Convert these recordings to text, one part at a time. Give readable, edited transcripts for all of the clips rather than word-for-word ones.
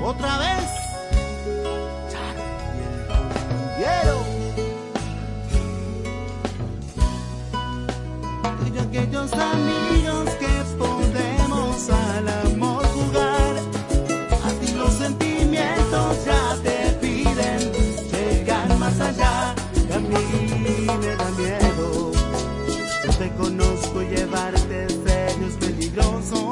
otra vez. Y aquellos amigos que podemos al amor jugar, a ti los sentimientos ya te piden llegar más allá. Y a mí me da miedo, yo te conozco y llevarte en serio es peligroso.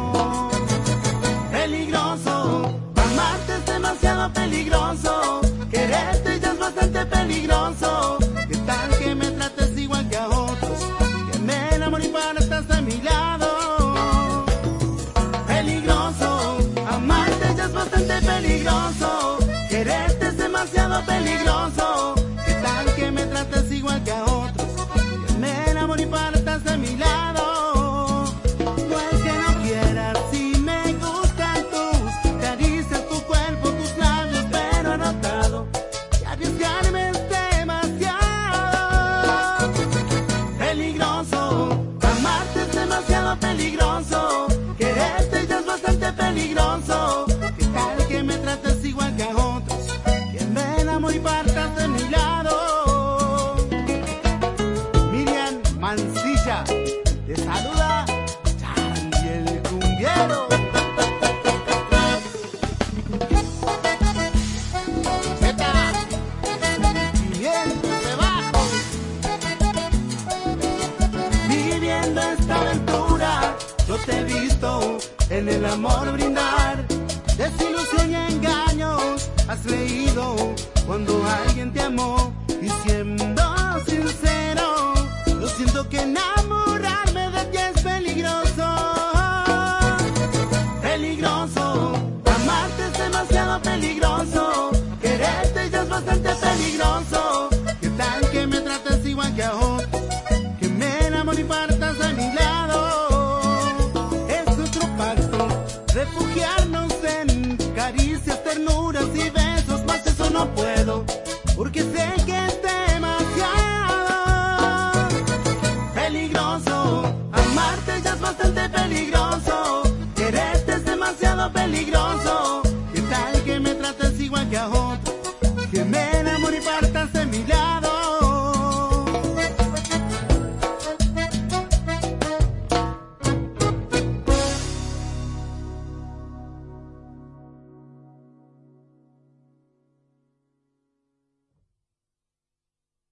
Peligroso, amarte es demasiado peligroso, quererte ya es bastante peligroso. ¿Qué tal que me trates igual que a otros? Que me enamore y para estar a mi lado. Peligroso, amarte ya es bastante peligroso, quererte es demasiado peligroso. ¿Qué tal que me trates igual que a otros? Que me enamore y para estar a mi lado. No es que no quieras, si me gustan tus caricias, tu cuerpo, tus labios, pero he notado que arriesgarme es demasiado peligroso. Amarte es demasiado peligroso, quererte ya es bastante peligroso. ¿Qué tal que me trates igual que a otros? Que me enamore y partas de mi lado. Miriam Mancilla te saluda, Charlie el cumbiero. Viviendo esta aventura, yo te he visto en el amor brindar, desilusión y engaños has leído cuando alguien te amó. Y siendo sincero, yo siento que enamoré